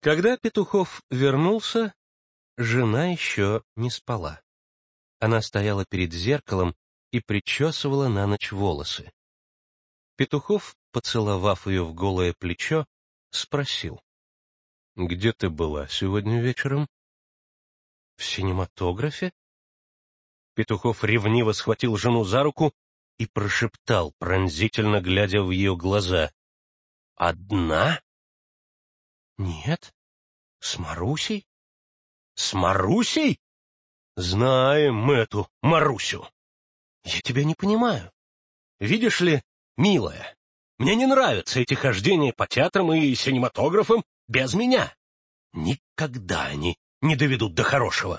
Когда Петухов вернулся, жена еще не спала. Она стояла перед зеркалом и причесывала на ночь волосы. Петухов, поцеловав ее в голое плечо, спросил: — Где ты была сегодня вечером? — В синематографе. Петухов ревниво схватил жену за руку и прошептал, пронзительно глядя в ее глаза: — Одна? — Нет, с Марусей. — С Марусей? Знаем мы эту Марусю. Я тебя не понимаю. Видишь ли, милая, мне не нравятся эти хождения по театрам и синематографам без меня. Никогда они не доведут до хорошего.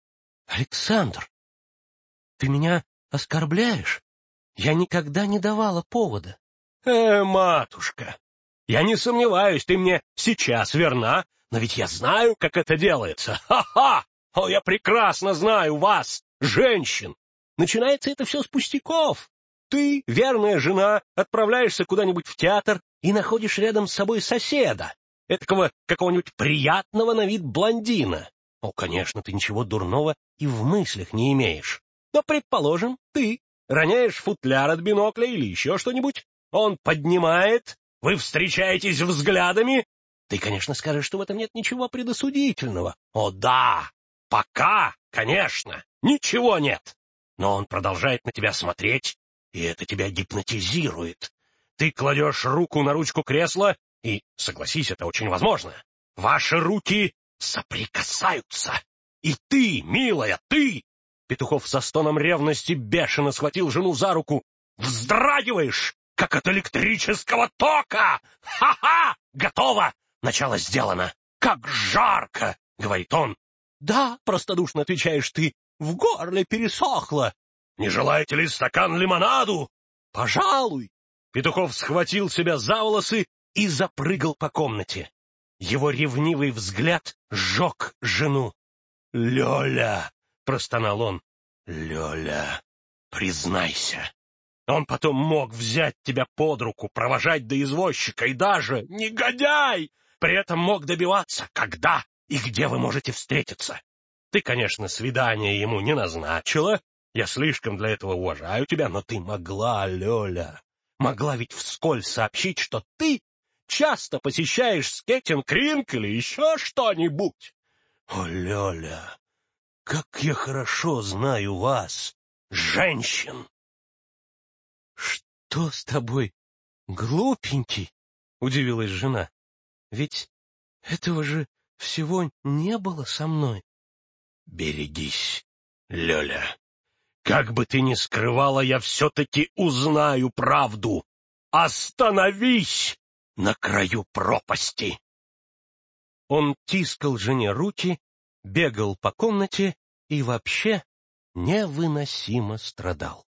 Александр, ты меня оскорбляешь? Я никогда не давала повода. Матушка, я не сомневаюсь, ты мне сейчас верна, но ведь я знаю, как это делается. Ха-ха! О, я прекрасно знаю вас, женщин. Начинается это все с пустяков. Ты, верная жена, отправляешься куда-нибудь в театр и находишь рядом с собой соседа, этакого какого-нибудь приятного на вид блондина. О, конечно, ты ничего дурного и в мыслях не имеешь. Но, предположим, ты роняешь футляр от бинокля или еще что-нибудь, он поднимает, вы встречаетесь взглядами. Ты, конечно, скажешь, что в этом нет ничего предосудительного. О, да, пока, конечно, ничего нет. Но он продолжает на тебя смотреть, и это тебя гипнотизирует. Ты кладешь руку на ручку кресла, и, согласись, это очень возможно, ваши руки соприкасаются. И ты, милая, ты... Петухов со стоном ревности бешено схватил жену за руку. Вздрагиваешь, как от электрического тока! Ха-ха! Готово! Начало сделано. Как жарко! — говорит он. Да, простодушно отвечаешь ты, в горле пересохло. Не желаете ли стакан лимонаду? Пожалуй. Петухов схватил себя за волосы и запрыгал по комнате. Его ревнивый взгляд сжег жену. — Лёля! — простонал он. — Лёля, признайся. Он потом мог взять тебя под руку, провожать до извозчика и даже, негодяй, при этом мог добиваться, когда и где вы можете встретиться. Ты, конечно, свидание ему не назначила, я слишком для этого уважаю тебя, но ты могла, Лёля, могла ведь вскользь сообщить, что ты часто посещаешь скейтинг-ринг или еще что-нибудь. О, Лёля, как я хорошо знаю вас, женщин! — Что с тобой, глупенький? — удивилась жена. — Ведь этого же всего не было со мной. — Берегись, Лёля. Как бы ты ни скрывала, я все-таки узнаю правду. Остановись на краю пропасти. Он тискал жене руки, бегал по комнате и вообще невыносимо страдал.